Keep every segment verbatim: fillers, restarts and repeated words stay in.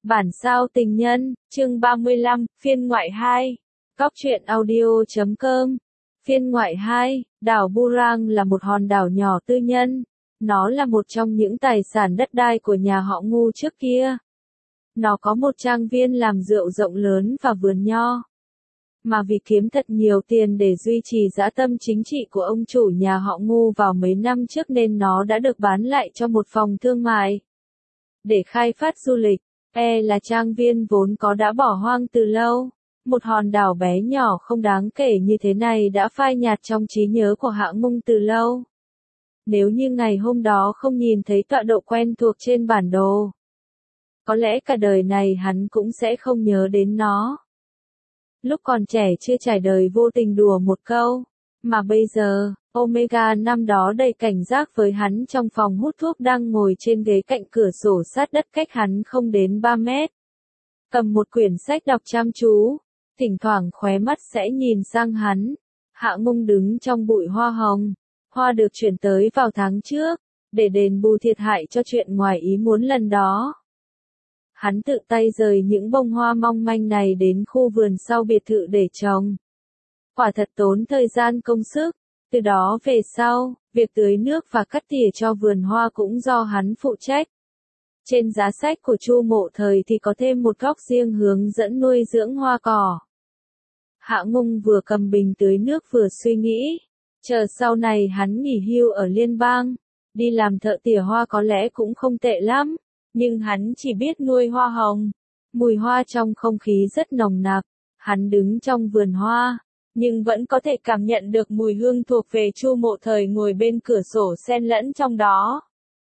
Bản sao tình nhân, chương ba mươi lăm, phiên ngoại hai. Cóc truyện audio chấm com. Phiên ngoại hai, đảo Burang là một hòn đảo nhỏ tư nhân. Nó là một trong những tài sản đất đai của nhà họ Ngu trước kia. Nó có một trang viên làm rượu rộng lớn và vườn nho. Mà vì kiếm thật nhiều tiền để duy trì dã tâm chính trị của ông chủ nhà họ Ngu vào mấy năm trước nên nó đã được bán lại cho một phòng thương mại. Để khai phát du lịch, e là trang viên vốn có đã bỏ hoang từ lâu. Một hòn đảo bé nhỏ không đáng kể như thế này đã phai nhạt trong trí nhớ của Hạ Ngung từ lâu. Nếu như ngày hôm đó không nhìn thấy tọa độ quen thuộc trên bản đồ, có lẽ cả đời này hắn cũng sẽ không nhớ đến nó. Lúc còn trẻ chưa trải đời vô tình đùa một câu, mà bây giờ, Omega năm đó đầy cảnh giác với hắn trong phòng hút thuốc đang ngồi trên ghế cạnh cửa sổ sát đất cách hắn không đến ba mét. Cầm một quyển sách đọc chăm chú, thỉnh thoảng khóe mắt sẽ nhìn sang hắn. Hạ Ngung đứng trong bụi hoa hồng, hoa được chuyển tới vào tháng trước, để đền bù thiệt hại cho chuyện ngoài ý muốn lần đó. Hắn tự tay rời những bông hoa mong manh này đến khu vườn sau biệt thự để trồng. Quả thật tốn thời gian công sức, từ đó về sau, việc tưới nước và cắt tỉa cho vườn hoa cũng do hắn phụ trách. Trên giá sách của Chu Mộ Thời thì có thêm một góc riêng hướng dẫn nuôi dưỡng hoa cỏ. Hạ Ngung vừa cầm bình tưới nước vừa suy nghĩ, chờ sau này hắn nghỉ hưu ở liên bang, đi làm thợ tỉa hoa có lẽ cũng không tệ lắm. Nhưng hắn chỉ biết nuôi hoa hồng. Mùi hoa trong không khí rất nồng nặc. Hắn đứng trong vườn hoa, nhưng vẫn có thể cảm nhận được mùi hương thuộc về Chu Mộ Thời ngồi bên cửa sổ xen lẫn trong đó.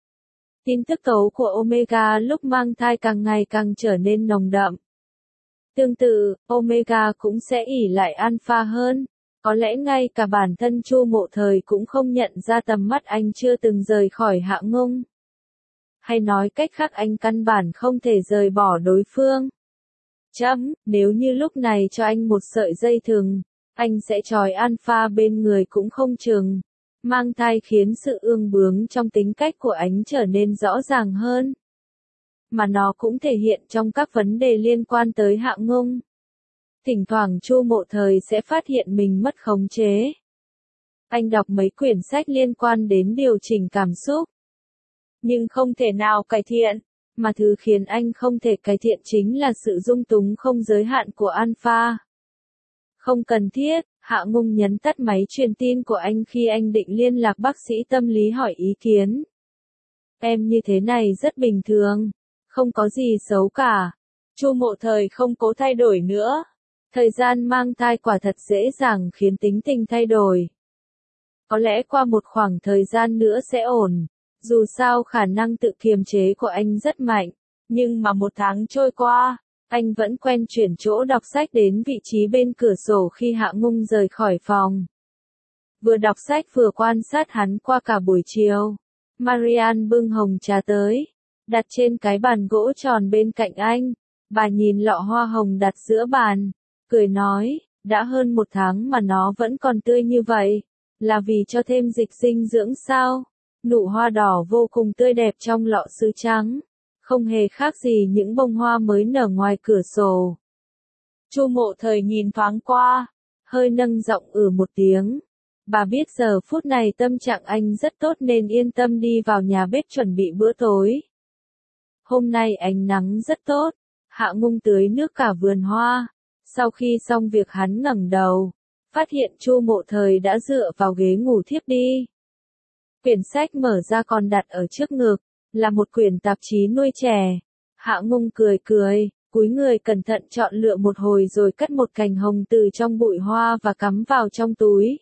Tin tức tố của Omega lúc mang thai càng ngày càng trở nên nồng đậm. Tương tự, Omega cũng sẽ ỷ lại Alpha hơn. Có lẽ ngay cả bản thân Chu Mộ Thời cũng không nhận ra tầm mắt anh chưa từng rời khỏi Hạ Ngung. Hay nói cách khác anh căn bản không thể rời bỏ đối phương. Chấm, nếu như lúc này cho anh một sợi dây thừng, anh sẽ trói Alpha bên người cũng không chừng. Mang thai khiến sự ương bướng trong tính cách của anh trở nên rõ ràng hơn. Mà nó cũng thể hiện trong các vấn đề liên quan tới Hạ Ngung. Thỉnh thoảng Chu Mộ Thời sẽ phát hiện mình mất khống chế. Anh đọc mấy quyển sách liên quan đến điều chỉnh cảm xúc. Nhưng không thể nào cải thiện, mà thứ khiến anh không thể cải thiện chính là sự dung túng không giới hạn của Alpha. Không cần thiết, Hạ Ngung nhấn tắt máy truyền tin của anh khi anh định liên lạc bác sĩ tâm lý hỏi ý kiến. Em như thế này rất bình thường, không có gì xấu cả. Chu Mộ Thời không cố thay đổi nữa. Thời gian mang thai quả thật dễ dàng khiến tính tình thay đổi. Có lẽ qua một khoảng thời gian nữa sẽ ổn. Dù sao khả năng tự kiềm chế của anh rất mạnh, nhưng mà một tháng trôi qua, anh vẫn quen chuyển chỗ đọc sách đến vị trí bên cửa sổ khi Hạ Ngung rời khỏi phòng. Vừa đọc sách vừa quan sát hắn qua cả buổi chiều. Marian bưng hồng trà tới, đặt trên cái bàn gỗ tròn bên cạnh anh. Bà nhìn lọ hoa hồng đặt giữa bàn, cười nói, đã hơn một tháng mà nó vẫn còn tươi như vậy, là vì cho thêm dịch dinh dưỡng sao? Nụ hoa đỏ vô cùng tươi đẹp trong lọ sứ trắng, không hề khác gì những bông hoa mới nở ngoài cửa sổ. Chu Mộ Thời nhìn thoáng qua, hơi nâng giọng ừ một tiếng. Bà biết giờ phút này tâm trạng anh rất tốt nên yên tâm đi vào nhà bếp chuẩn bị bữa tối. Hôm nay ánh nắng rất tốt, Hạ Ngung tưới nước cả vườn hoa. Sau khi xong việc hắn ngẩng đầu, phát hiện Chu Mộ Thời đã dựa vào ghế ngủ thiếp đi. Quyển sách mở ra còn đặt ở trước ngực, là một quyển tạp chí nuôi trẻ. Hạ Ngung cười cười, cúi người cẩn thận chọn lựa một hồi rồi cắt một cành hồng từ trong bụi hoa và cắm vào trong túi.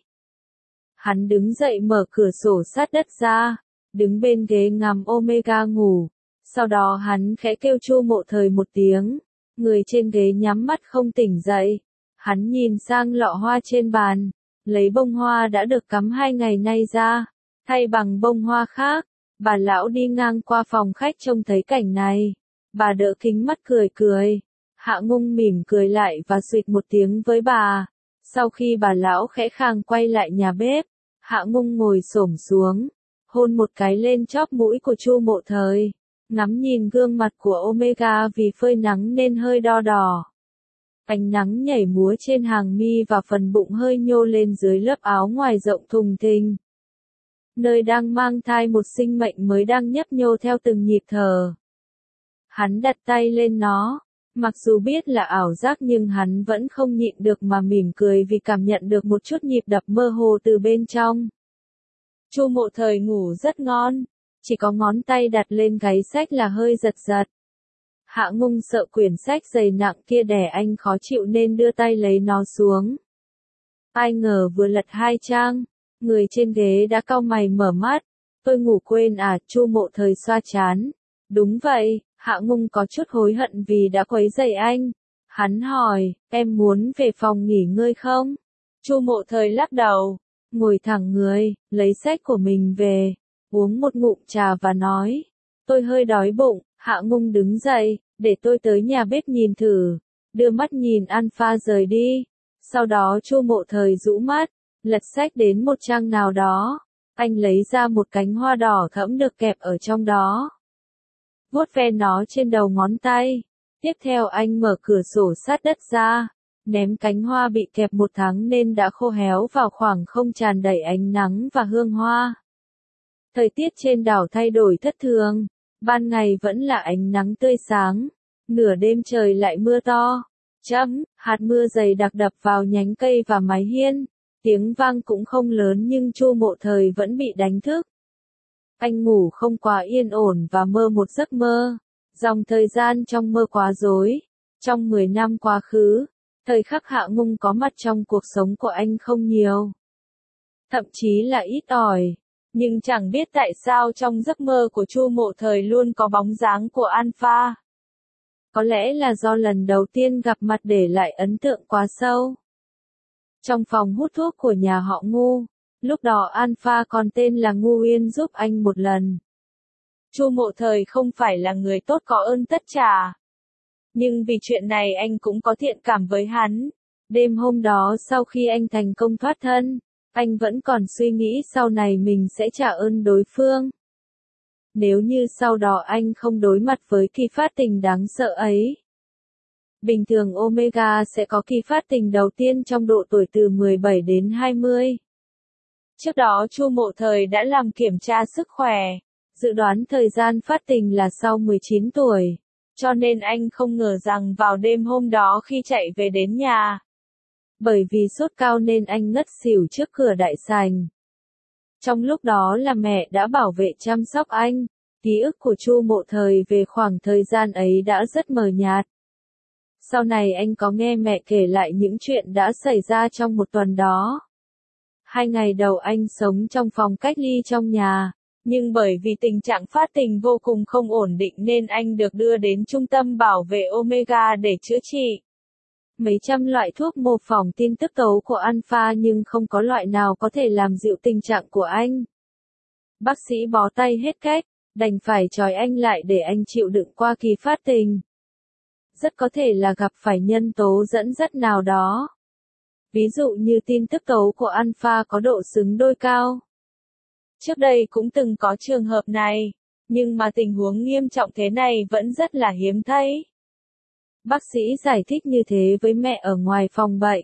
Hắn đứng dậy mở cửa sổ sát đất ra, đứng bên ghế ngắm Omega ngủ. Sau đó hắn khẽ kêu Chu Mộ Thời một tiếng, người trên ghế nhắm mắt không tỉnh dậy. Hắn nhìn sang lọ hoa trên bàn, lấy bông hoa đã được cắm hai ngày nay ra, thay bằng bông hoa khác. Bà lão đi ngang qua phòng khách trông thấy cảnh này. Bà đỡ kính mắt cười cười. Hạ Ngung mỉm cười lại và suýt một tiếng với bà. Sau khi bà lão khẽ khàng quay lại nhà bếp, Hạ Ngung ngồi xổm xuống, hôn một cái lên chóp mũi của Chu Mộ Thời. ngắm nhìn gương mặt của Omega vì phơi nắng nên hơi đo đỏ. Ánh nắng nhảy múa trên hàng mi và phần bụng hơi nhô lên dưới lớp áo ngoài rộng thùng thình. Nơi đang mang thai một sinh mệnh mới đang nhấp nhô theo từng nhịp thở. Hắn đặt tay lên nó, mặc dù biết là ảo giác nhưng hắn vẫn không nhịn được mà mỉm cười vì cảm nhận được một chút nhịp đập mơ hồ từ bên trong. Chu Mộ Thời ngủ rất ngon, chỉ có ngón tay đặt lên gáy sách là hơi giật giật. Hạ Ngung sợ quyển sách dày nặng kia đè anh khó chịu nên đưa tay lấy nó xuống. Ai ngờ vừa lật hai trang, người trên ghế đã cau mày mở mắt. Tôi ngủ quên à? Chu Mộ Thời xoa trán. Đúng vậy, Hạ Ngung có chút hối hận vì đã quấy rầy anh. Hắn hỏi, em muốn về phòng nghỉ ngơi không? Chu Mộ Thời lắc đầu, ngồi thẳng người, lấy sách của mình về, uống một ngụm trà và nói, tôi hơi đói bụng. Hạ Ngung đứng dậy, để tôi tới nhà bếp nhìn thử, đưa mắt nhìn Alpha rời đi. Sau đó Chu Mộ Thời rũ mắt, lật sách đến một trang nào đó, anh lấy ra một cánh hoa đỏ thẫm được kẹp ở trong đó. Vuốt ve nó trên đầu ngón tay, tiếp theo anh mở cửa sổ sát đất ra, ném cánh hoa bị kẹp một tháng nên đã khô héo vào khoảng không tràn đầy ánh nắng và hương hoa. Thời tiết trên đảo thay đổi thất thường. Ban ngày vẫn là ánh nắng tươi sáng, nửa đêm trời lại mưa to, chấm, hạt mưa dày đặc đập vào nhánh cây và mái hiên, tiếng vang cũng không lớn nhưng Chu Mộ Thời vẫn bị đánh thức. Anh ngủ không quá yên ổn và mơ một giấc mơ, dòng thời gian trong mơ quá rối, trong mười năm quá khứ, thời khắc Hạ Ngung có mặt trong cuộc sống của anh không nhiều, thậm chí là ít ỏi. Nhưng chẳng biết tại sao trong giấc mơ của Chu Mộ Thời luôn có bóng dáng của Alpha. Có lẽ là do lần đầu tiên gặp mặt để lại ấn tượng quá sâu. Trong phòng hút thuốc của nhà họ Ngu, lúc đó Alpha còn tên là Ngu Uyên giúp anh một lần. Chu Mộ Thời không phải là người tốt có ơn tất trả. Nhưng vì chuyện này anh cũng có thiện cảm với hắn. Đêm hôm đó sau khi anh thành công thoát thân, anh vẫn còn suy nghĩ sau này mình sẽ trả ơn đối phương. Nếu như sau đó anh không đối mặt với kỳ phát tình đáng sợ ấy. Bình thường Omega sẽ có kỳ phát tình đầu tiên trong độ tuổi từ mười bảy đến hai mươi. Trước đó Chu Mộ Thời đã làm kiểm tra sức khỏe, dự đoán thời gian phát tình là sau mười chín tuổi, cho nên anh không ngờ rằng vào đêm hôm đó khi chạy về đến nhà. Bởi vì sốt cao nên anh ngất xỉu trước cửa đại sảnh. Trong lúc đó là mẹ đã bảo vệ chăm sóc anh, ký ức của Chu Mộ Thời về khoảng thời gian ấy đã rất mờ nhạt. Sau này anh có nghe mẹ kể lại những chuyện đã xảy ra trong một tuần đó. Hai ngày đầu anh sống trong phòng cách ly trong nhà, nhưng bởi vì tình trạng phát tình vô cùng không ổn định nên anh được đưa đến trung tâm bảo vệ Omega để chữa trị. Mấy trăm loại thuốc mô phỏng tin tức tố của Alpha nhưng không có loại nào có thể làm dịu tình trạng của anh. Bác sĩ bó tay hết cách, đành phải trói anh lại để anh chịu đựng qua kỳ phát tình. Rất có thể là gặp phải nhân tố dẫn dắt nào đó. Ví dụ như tin tức tố của Alpha có độ xứng đôi cao. Trước đây cũng từng có trường hợp này, nhưng mà tình huống nghiêm trọng thế này vẫn rất là hiếm thấy. Bác sĩ giải thích như thế với mẹ ở ngoài phòng bệnh.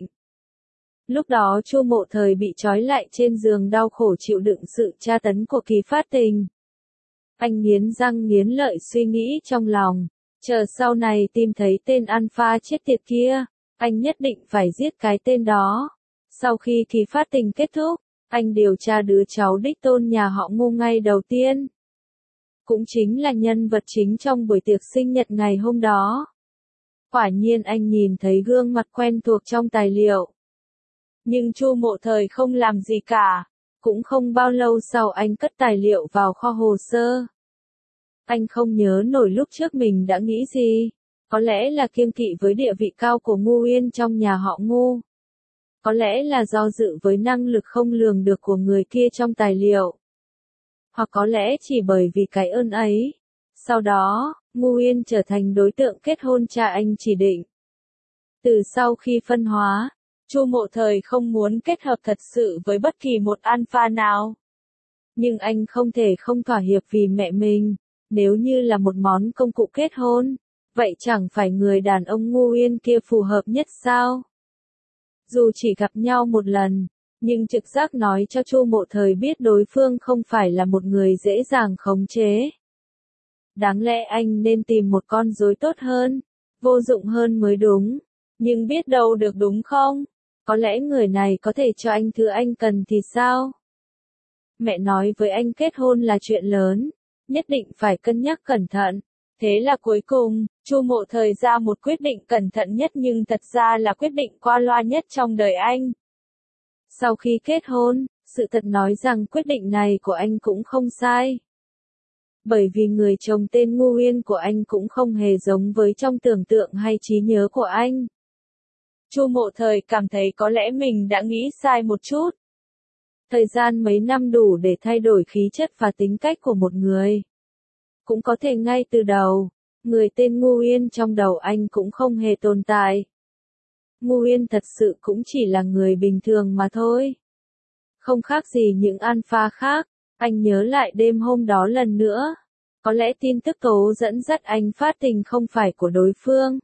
Lúc đó Chu Mộ Thời bị trói lại trên giường đau khổ chịu đựng sự tra tấn của kỳ phát tình. Anh nghiến răng nghiến lợi suy nghĩ trong lòng, chờ sau này tìm thấy tên Alpha chết tiệt kia, anh nhất định phải giết cái tên đó. Sau khi kỳ phát tình kết thúc, anh điều tra đứa cháu đích tôn nhà họ Ngu ngay đầu tiên. Cũng chính là nhân vật chính trong buổi tiệc sinh nhật ngày hôm đó. Quả nhiên anh nhìn thấy gương mặt quen thuộc trong tài liệu. Nhưng Chu Mộ Thời không làm gì cả. Cũng không bao lâu sau anh cất tài liệu vào kho hồ sơ. Anh không nhớ nổi lúc trước mình đã nghĩ gì. Có lẽ là kiêng kỵ với địa vị cao của Ngu Uyên trong nhà họ Ngu. Có lẽ là do dự với năng lực không lường được của người kia trong tài liệu. Hoặc có lẽ chỉ bởi vì cái ơn ấy. Sau đó, Ngu Uyên trở thành đối tượng kết hôn cha anh chỉ định. Từ sau khi phân hóa, Chu Mộ Thời không muốn kết hợp thật sự với bất kỳ một Alpha nào. Nhưng anh không thể không thỏa hiệp vì mẹ mình. Nếu như là một món công cụ kết hôn, vậy chẳng phải người đàn ông ngu yên kia phù hợp nhất sao? Dù chỉ gặp nhau một lần, nhưng trực giác nói cho Chu Mộ Thời biết đối phương không phải là một người dễ dàng khống chế. Đáng lẽ anh nên tìm một con rối tốt hơn, vô dụng hơn mới đúng. Nhưng biết đâu được đúng không? Có lẽ người này có thể cho anh thứ anh cần thì sao? Mẹ nói với anh kết hôn là chuyện lớn, nhất định phải cân nhắc cẩn thận. Thế là cuối cùng, Chu Mộ Thời ra một quyết định cẩn thận nhất nhưng thật ra là quyết định qua loa nhất trong đời anh. Sau khi kết hôn, sự thật nói rằng quyết định này của anh cũng không sai. Bởi vì người chồng tên Ngu Uyên của anh cũng không hề giống với trong tưởng tượng hay trí nhớ của anh. Chu Mộ Thời cảm thấy có lẽ mình đã nghĩ sai một chút. Thời gian mấy năm đủ để thay đổi khí chất và tính cách của một người. Cũng có thể ngay từ đầu, người tên Ngu Uyên trong đầu anh cũng không hề tồn tại. Ngu Uyên thật sự cũng chỉ là người bình thường mà thôi. Không khác gì những alpha khác, anh nhớ lại đêm hôm đó lần nữa. Có lẽ tin tức tố dẫn dắt anh phát tình không phải của đối phương.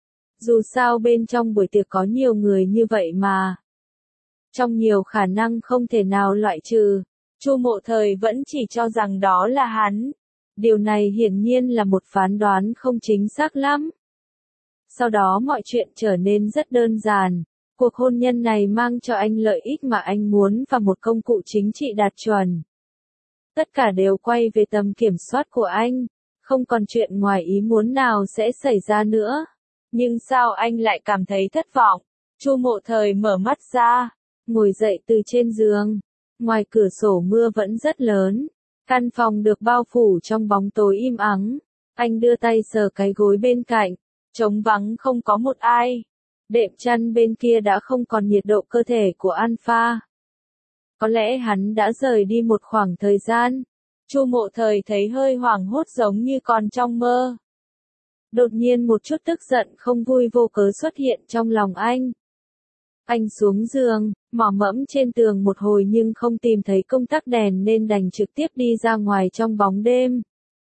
Dù sao bên trong buổi tiệc có nhiều người như vậy mà. Trong nhiều khả năng không thể nào loại trừ, Chu Mộ Thời vẫn chỉ cho rằng đó là hắn. Điều này hiển nhiên là một phán đoán không chính xác lắm. Sau đó mọi chuyện trở nên rất đơn giản. Cuộc hôn nhân này mang cho anh lợi ích mà anh muốn và một công cụ chính trị đạt chuẩn. Tất cả đều quay về tầm kiểm soát của anh. Không còn chuyện ngoài ý muốn nào sẽ xảy ra nữa. Nhưng sao anh lại cảm thấy thất vọng? Chu Mộ Thời mở mắt ra, ngồi dậy từ trên giường. Ngoài cửa sổ mưa vẫn rất lớn. Căn phòng được bao phủ trong bóng tối im ắng. Anh đưa tay sờ cái gối bên cạnh. Trống vắng không có một ai. Đệm chăn bên kia đã không còn nhiệt độ cơ thể của Alpha. Có lẽ hắn đã rời đi một khoảng thời gian. Chu Mộ Thời thấy hơi hoảng hốt giống như còn trong mơ. Đột nhiên một chút tức giận không vui vô cớ xuất hiện trong lòng anh. Anh xuống giường, mò mẫm trên tường một hồi nhưng không tìm thấy công tắc đèn nên đành trực tiếp đi ra ngoài trong bóng đêm.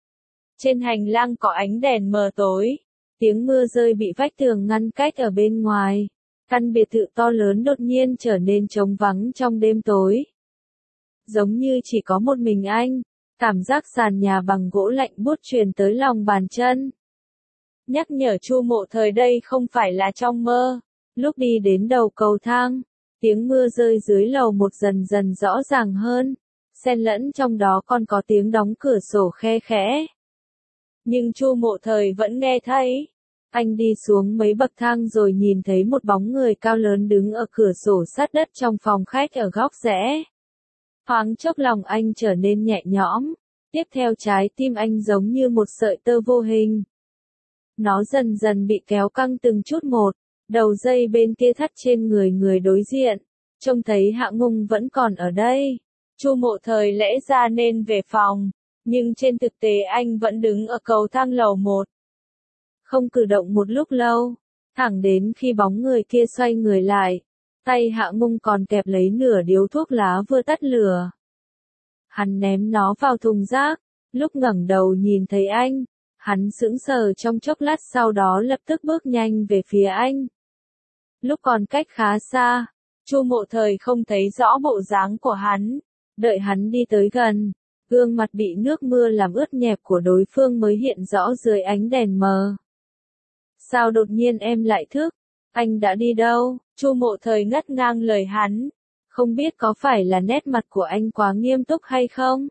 Trên hành lang có ánh đèn mờ tối. Tiếng mưa rơi bị vách tường ngăn cách ở bên ngoài. Căn biệt thự to lớn đột nhiên trở nên trống vắng trong đêm tối. Giống như chỉ có một mình anh. Cảm giác sàn nhà bằng gỗ lạnh buốt truyền tới lòng bàn chân. Nhắc nhở Chu Mộ Thời đây không phải là trong mơ. Lúc đi đến đầu cầu thang, tiếng mưa rơi dưới lầu một dần dần rõ ràng hơn. Xen lẫn trong đó còn có tiếng đóng cửa sổ khe khẽ. Nhưng Chu Mộ Thời vẫn nghe thấy. Anh đi xuống mấy bậc thang rồi nhìn thấy một bóng người cao lớn đứng ở cửa sổ sát đất trong phòng khách ở góc rẽ. Thoáng chốc lòng anh trở nên nhẹ nhõm. Tiếp theo trái tim anh giống như một sợi tơ vô hình. Nó dần dần bị kéo căng từng chút một. Đầu dây bên kia thắt trên người người đối diện. Trông thấy Hạ Ngung vẫn còn ở đây. Chu Mộ Thời lẽ ra nên về phòng. Nhưng trên thực tế anh vẫn đứng ở cầu thang lầu một. Không cử động một lúc lâu. Thẳng đến khi bóng người kia xoay người lại. Tay Hạ Ngung còn kẹp lấy nửa điếu thuốc lá vừa tắt lửa. Hắn ném nó vào thùng rác. Lúc ngẩng đầu nhìn thấy anh. Hắn sững sờ trong chốc lát sau đó lập tức bước nhanh về phía anh. Lúc còn cách khá xa, Chu Mộ Thời không thấy rõ bộ dáng của hắn. Đợi hắn đi tới gần, gương mặt bị nước mưa làm ướt nhẹp của đối phương mới hiện rõ dưới ánh đèn mờ. Sao đột nhiên em lại thức? Anh đã đi đâu? Chu Mộ Thời ngắt ngang lời hắn. Không biết có phải là nét mặt của anh quá nghiêm túc hay không?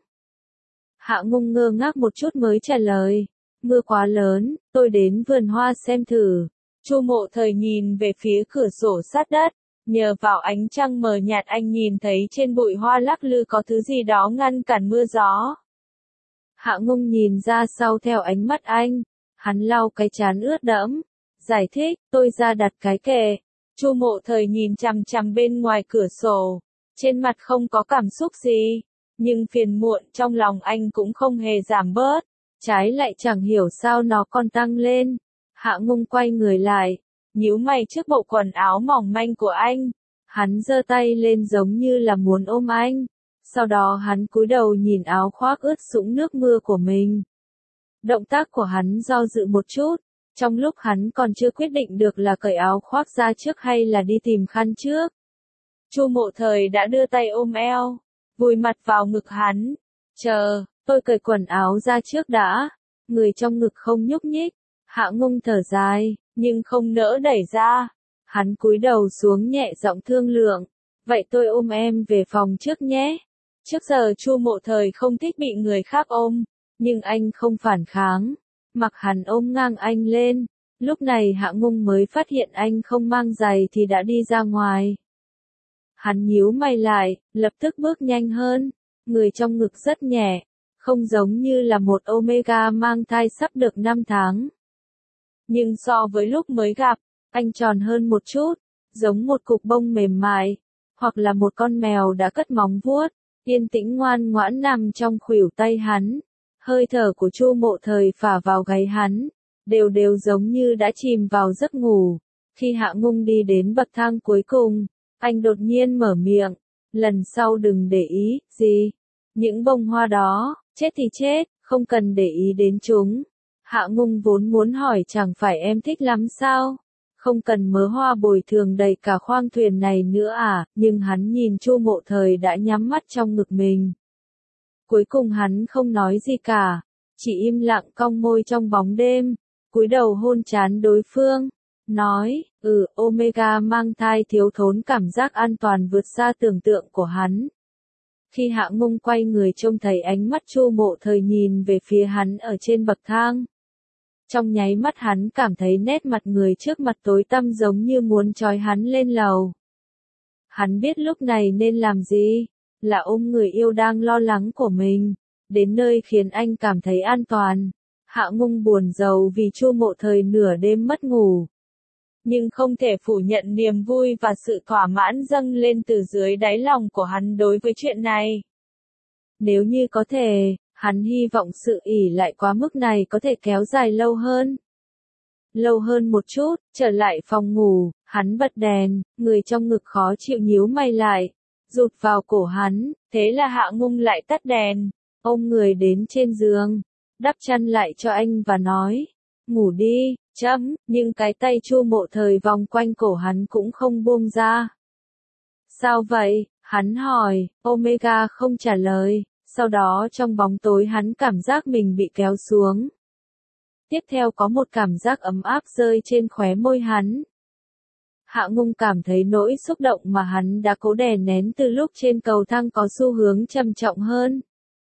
Hạ Ngung ngơ ngác một chút mới trả lời. Mưa quá lớn, tôi đến vườn hoa xem thử. Chu Mộ Thời nhìn về phía cửa sổ sát đất. Nhờ vào ánh trăng mờ nhạt anh nhìn thấy trên bụi hoa lắc lư có thứ gì đó ngăn cản mưa gió. Hạ Ngung nhìn ra sau theo ánh mắt anh. Hắn lau cái trán ướt đẫm. Giải thích, tôi ra đặt cái kệ. Chu Mộ Thời nhìn chằm chằm bên ngoài cửa sổ. Trên mặt không có cảm xúc gì. Nhưng phiền muộn trong lòng anh cũng không hề giảm bớt. Trái lại chẳng hiểu sao nó còn tăng lên. Hạ Ngung quay người lại. Nhíu mày trước bộ quần áo mỏng manh của anh. Hắn giơ tay lên giống như là muốn ôm anh. Sau đó hắn cúi đầu nhìn áo khoác ướt sũng nước mưa của mình. Động tác của hắn do dự một chút, trong lúc hắn còn chưa quyết định được là cởi áo khoác ra trước hay là đi tìm khăn trước. Chu Mộ Thời đã đưa tay ôm eo, vùi mặt vào ngực hắn. Chờ, tôi cởi quần áo ra trước đã. Người trong ngực không nhúc nhích. Hạ Ngung thở dài, nhưng không nỡ đẩy ra. Hắn cúi đầu xuống nhẹ giọng thương lượng. Vậy tôi ôm em về phòng trước nhé. Trước giờ Chu Mộ Thời không thích bị người khác ôm, nhưng anh không phản kháng. Mặc hắn ôm ngang anh lên. Lúc này Hạ Ngung mới phát hiện anh không mang giày thì đã đi ra ngoài. Hắn nhíu mày lại, lập tức bước nhanh hơn. Người trong ngực rất nhẹ, không giống như là một Omega mang thai sắp được năm tháng. Nhưng so với lúc mới gặp, anh tròn hơn một chút, giống một cục bông mềm mại, hoặc là một con mèo đã cất móng vuốt, yên tĩnh ngoan ngoãn nằm trong khuỷu tay hắn. Hơi thở của Chu Mộ Thời phả vào gáy hắn, đều đều giống như đã chìm vào giấc ngủ. Khi Hạ Ngung đi đến bậc thang cuối cùng, anh đột nhiên mở miệng, lần sau đừng để ý, gì? Những bông hoa đó, chết thì chết, không cần để ý đến chúng. Hạ Ngung vốn muốn hỏi chẳng phải em thích lắm sao? Không cần mớ hoa bồi thường đầy cả khoang thuyền này nữa à, nhưng hắn nhìn Chu Mộ Thời đã nhắm mắt trong ngực mình. Cuối cùng hắn không nói gì cả, chỉ im lặng cong môi trong bóng đêm, cúi đầu hôn trán đối phương, nói, ừ, Omega mang thai thiếu thốn cảm giác an toàn vượt xa tưởng tượng của hắn. Khi Hạ Ngung quay người trông thấy ánh mắt Chu Mộ Thời nhìn về phía hắn ở trên bậc thang. Trong nháy mắt hắn cảm thấy nét mặt người trước mặt tối tăm giống như muốn trói hắn lên lầu. Hắn biết lúc này nên làm gì, là ôm người yêu đang lo lắng của mình, đến nơi khiến anh cảm thấy an toàn. Hạ Ngung buồn rầu vì Chu Mộ Thời nửa đêm mất ngủ. Nhưng không thể phủ nhận niềm vui và sự thỏa mãn dâng lên từ dưới đáy lòng của hắn đối với chuyện này. Nếu như có thể, hắn hy vọng sự ỷ lại quá mức này có thể kéo dài lâu hơn. Lâu hơn một chút, trở lại phòng ngủ, hắn bật đèn, người trong ngực khó chịu nhíu mày lại, rụt vào cổ hắn, thế là Hạ Ngung lại tắt đèn, ôm người đến trên giường, đắp chăn lại cho anh và nói, ngủ đi, chấm, nhưng cái tay Chu Mộ Thời vòng quanh cổ hắn cũng không buông ra. Sao vậy? Hắn hỏi, Omega không trả lời, sau đó trong bóng tối hắn cảm giác mình bị kéo xuống. Tiếp theo có một cảm giác ấm áp rơi trên khóe môi hắn. Hạ Ngung cảm thấy nỗi xúc động mà hắn đã cố đè nén từ lúc trên cầu thang có xu hướng trầm trọng hơn.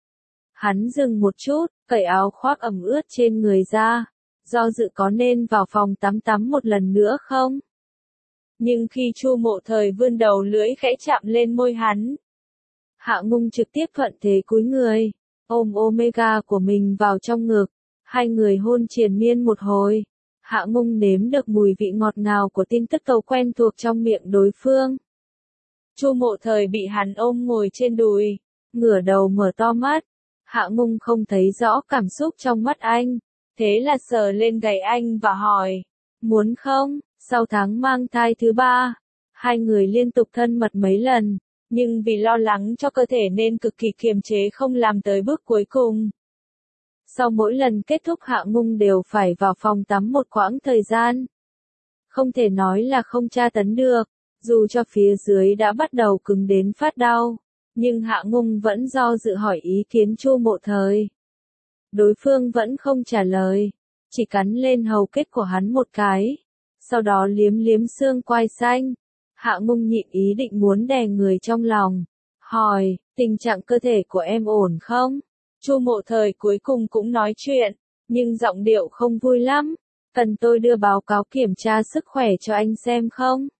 Hắn dừng một chút, cởi áo khoác ẩm ướt trên người ra, do dự có nên vào phòng tắm tắm một lần nữa không? Nhưng khi Chu Mộ Thời vươn đầu lưỡi khẽ chạm lên môi hắn, Hạ Ngung trực tiếp thuận thế cúi người, ôm Omega của mình vào trong ngực, hai người hôn triền miên một hồi. Hạ Ngung nếm được mùi vị ngọt ngào của tin tức cầu quen thuộc trong miệng đối phương. Chu Mộ Thời bị hắn ôm ngồi trên đùi, ngửa đầu mở to mắt. Hạ Ngung không thấy rõ cảm xúc trong mắt anh, thế là sờ lên gáy anh và hỏi, muốn không? Sau tháng mang thai thứ ba, hai người liên tục thân mật mấy lần, nhưng vì lo lắng cho cơ thể nên cực kỳ kiềm chế không làm tới bước cuối cùng. Sau mỗi lần kết thúc Hạ Ngung đều phải vào phòng tắm một quãng thời gian. Không thể nói là không tra tấn được, dù cho phía dưới đã bắt đầu cứng đến phát đau, nhưng Hạ Ngung vẫn do dự hỏi ý kiến Chu Mộ Thời. Đối phương vẫn không trả lời, chỉ cắn lên hầu kết của hắn một cái, sau đó liếm liếm xương quai xanh. Hạ Ngung nhịn ý định muốn đè người trong lòng, hỏi, tình trạng cơ thể của em ổn không? Chu Mộ Thời cuối cùng cũng nói chuyện, nhưng giọng điệu không vui lắm, cần tôi đưa báo cáo kiểm tra sức khỏe cho anh xem không?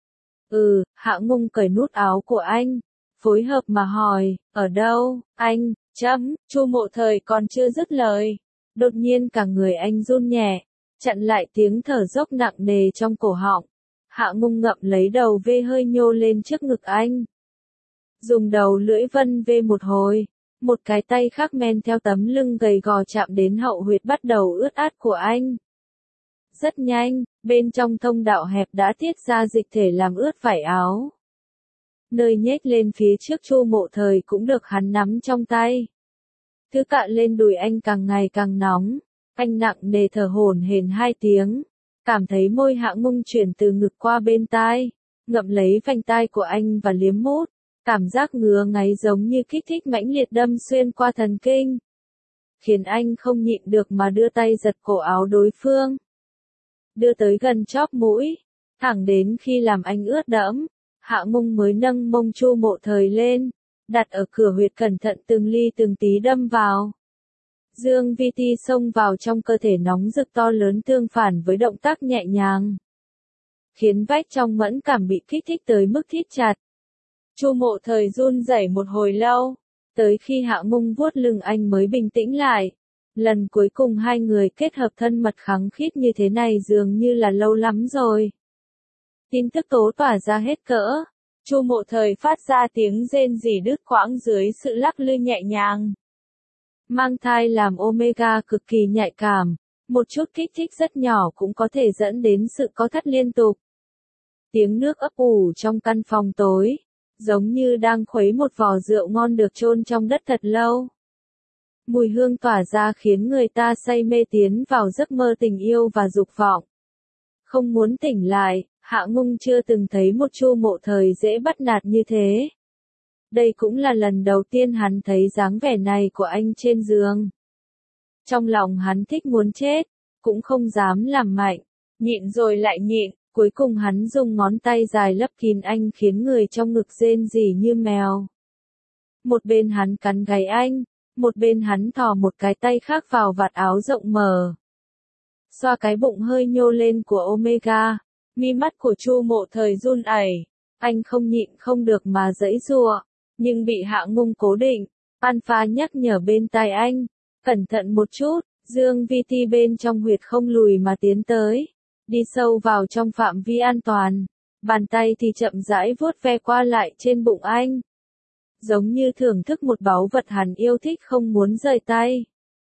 Ừ, Hạ Ngung cởi nút áo của anh, phối hợp mà hỏi, ở đâu, anh, chấm, Chu Mộ Thời còn chưa dứt lời. Đột nhiên cả người anh run nhẹ, chặn lại tiếng thở dốc nặng nề trong cổ họng. Hạ Ngung ngậm lấy đầu vê hơi nhô lên trước ngực anh. Dùng đầu lưỡi vân vê một hồi, một cái tay khác men theo tấm lưng gầy gò chạm đến hậu huyệt bắt đầu ướt át của anh. Rất nhanh, bên trong thông đạo hẹp đã tiết ra dịch thể làm ướt vải áo. Nơi nhếch lên phía trước Chu Mộ Thời cũng được hắn nắm trong tay. Thứ cạn lên đùi anh càng ngày càng nóng, Anh nặng nề thở hổn hển hai tiếng, cảm thấy môi Hạ Ngung chuyển từ ngực qua bên tai, ngậm lấy vành tai của anh và liếm mút, cảm giác ngứa ngáy giống như kích thích mãnh liệt đâm xuyên qua thần kinh, khiến anh không nhịn được mà đưa tay giật cổ áo đối phương, đưa tới gần chóp mũi, thẳng đến khi làm anh ướt đẫm, Hạ Ngung mới nâng mông Chu Mộ Thời lên, đặt ở cửa huyệt cẩn thận từng ly từng tí đâm vào. Dương Vi Ti xông vào trong cơ thể nóng rực to lớn tương phản với động tác nhẹ nhàng, khiến vách trong mẫn cảm bị kích thích tới mức thít chặt. Chu Mộ Thời run rẩy một hồi lâu, tới khi Hạ Ngung vuốt lưng anh mới bình tĩnh lại. Lần cuối cùng hai người kết hợp thân mật khăng khít như thế này dường như là lâu lắm rồi. Tin tức tố tỏa ra hết cỡ. Chu Mộ Thời phát ra tiếng rên rỉ đứt quãng dưới sự lắc lư nhẹ nhàng. Mang thai làm Omega cực kỳ nhạy cảm, một chút kích thích rất nhỏ cũng có thể dẫn đến sự co thắt liên tục. Tiếng nước ấp ủ trong căn phòng tối, giống như đang khuấy một vò rượu ngon được chôn trong đất thật lâu. Mùi hương tỏa ra khiến người ta say mê tiến vào giấc mơ tình yêu và dục vọng. Không muốn tỉnh lại, Hạ Ngung chưa từng thấy một Chu Mộ Thời dễ bắt nạt như thế. Đây cũng là lần đầu tiên hắn thấy dáng vẻ này của anh trên giường. Trong lòng hắn thích muốn chết, cũng không dám làm mạnh, nhịn rồi lại nhịn, cuối cùng hắn dùng ngón tay dài lấp kín anh khiến người trong ngực rên rỉ như mèo. Một bên hắn cắn gáy anh, một bên hắn thò một cái tay khác vào vạt áo rộng mở. Xoa cái bụng hơi nhô lên của Omega, mi mắt của Chu Mộ Thời run ẩy, anh không nhịn không được mà giãy giụa, nhưng bị Hạ Ngung cố định. Alpha nhắc nhở bên tai anh, cẩn thận một chút, Dương Vi Ti bên trong huyệt không lùi mà tiến tới, đi sâu vào trong phạm vi an toàn, bàn tay thì chậm rãi vuốt ve qua lại trên bụng anh. Giống như thưởng thức một báu vật hắn yêu thích không muốn rời tay.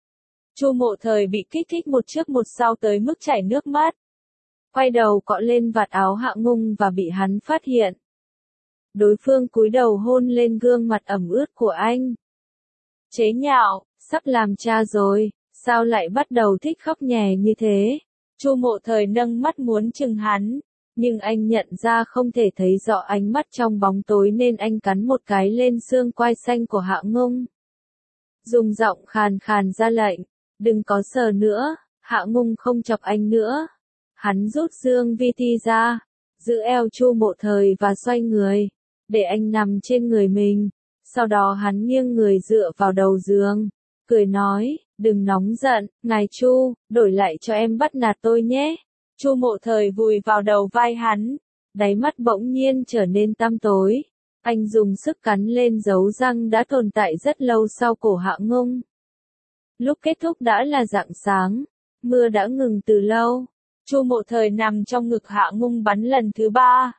Chu Mộ Thời bị kích thích một trước một sau tới mức chảy nước mắt. Quay đầu cọ lên vạt áo Hạ Ngung và bị hắn phát hiện. Đối phương cúi đầu hôn lên gương mặt ẩm ướt của anh. Chế nhạo, sắp làm cha rồi, sao lại bắt đầu thích khóc nhè như thế? Chu Mộ Thời nâng mắt muốn chừng hắn, nhưng anh nhận ra không thể thấy rõ ánh mắt trong bóng tối nên anh cắn một cái lên xương quai xanh của Hạ Ngung. Dùng giọng khàn khàn ra lệnh, đừng có sờ nữa, Hạ Ngung không chọc anh nữa. Hắn rút Dương Vi Ti ra, giữ eo Chu Mộ Thời và xoay người, để anh nằm trên người mình. Sau đó hắn nghiêng người dựa vào đầu giường, cười nói, đừng nóng giận, ngài Chu, đổi lại cho em bắt nạt tôi nhé. Chu Mộ Thời vùi vào đầu vai hắn, đáy mắt bỗng nhiên trở nên tăm tối. Anh dùng sức cắn lên dấu răng đã tồn tại rất lâu sau cổ Hạ Ngung. Lúc kết thúc đã là rạng sáng, mưa đã ngừng từ lâu. Chu Mộ Thời nằm trong ngực Hạ Ngung bắn lần thứ ba.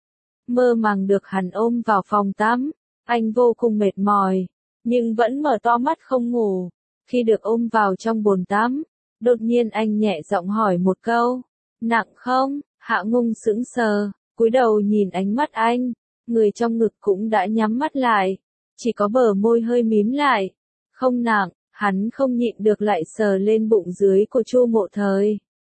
Mơ màng được hắn ôm vào phòng tắm, anh vô cùng mệt mỏi, nhưng vẫn mở to mắt không ngủ. Khi được ôm vào trong bồn tắm, đột nhiên anh nhẹ giọng hỏi một câu, nặng không? Hạ Ngung sững sờ, cúi đầu nhìn ánh mắt anh, người trong ngực cũng đã nhắm mắt lại, chỉ có bờ môi hơi mím lại. Không nặng, hắn không nhịn được lại sờ lên bụng dưới của Chu Mộ Thời.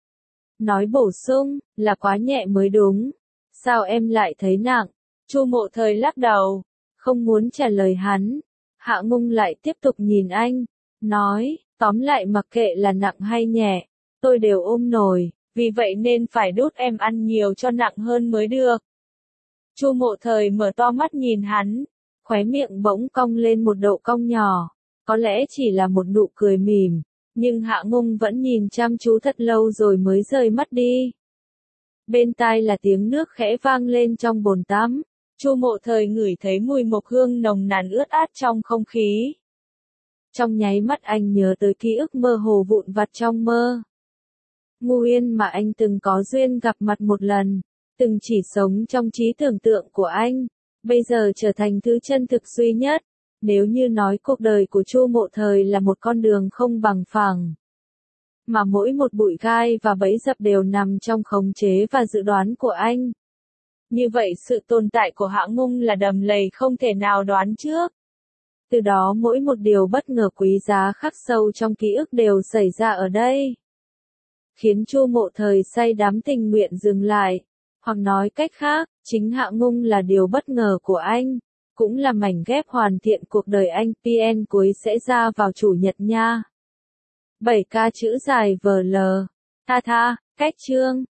Nói bổ sung, là quá nhẹ mới đúng. Sao em lại thấy nặng? Chu Mộ Thời lắc đầu, không muốn trả lời hắn. Hạ Ngung lại tiếp tục nhìn anh, nói, tóm lại mặc kệ là nặng hay nhẹ, tôi đều ôm nổi, vì vậy nên phải đút em ăn nhiều cho nặng hơn mới được. Chu Mộ Thời mở to mắt nhìn hắn, khóe miệng bỗng cong lên một độ cong nhỏ, có lẽ chỉ là một nụ cười mỉm, nhưng Hạ Ngung vẫn nhìn chăm chú thật lâu rồi mới rời mắt đi. Bên tai là tiếng nước khẽ vang lên trong bồn tắm. Chu Mộ Thời ngửi thấy mùi mộc hương nồng nàn ướt át trong không khí. Trong nháy mắt anh nhớ tới ký ức mơ hồ vụn vặt trong mơ. Ngu Yên mà anh từng có duyên gặp mặt một lần, từng chỉ sống trong trí tưởng tượng của anh, bây giờ trở thành thứ chân thực duy nhất. Nếu như nói cuộc đời của Chu Mộ Thời là một con đường không bằng phẳng, mà mỗi một bụi gai và bẫy dập đều nằm trong khống chế và dự đoán của anh. Như vậy sự tồn tại của Hạ Ngung là đầm lầy không thể nào đoán trước. Từ đó mỗi một điều bất ngờ quý giá khắc sâu trong ký ức đều xảy ra ở đây. Khiến Chu Mộ Thời say đắm tình nguyện dừng lại. Hoặc nói cách khác, chính Hạ Ngung là điều bất ngờ của anh. Cũng là mảnh ghép hoàn thiện cuộc đời anh. pê en cuối sẽ ra vào chủ nhật nha. bảy ca chữ dài vờ lờ. Tha tha, cách chương.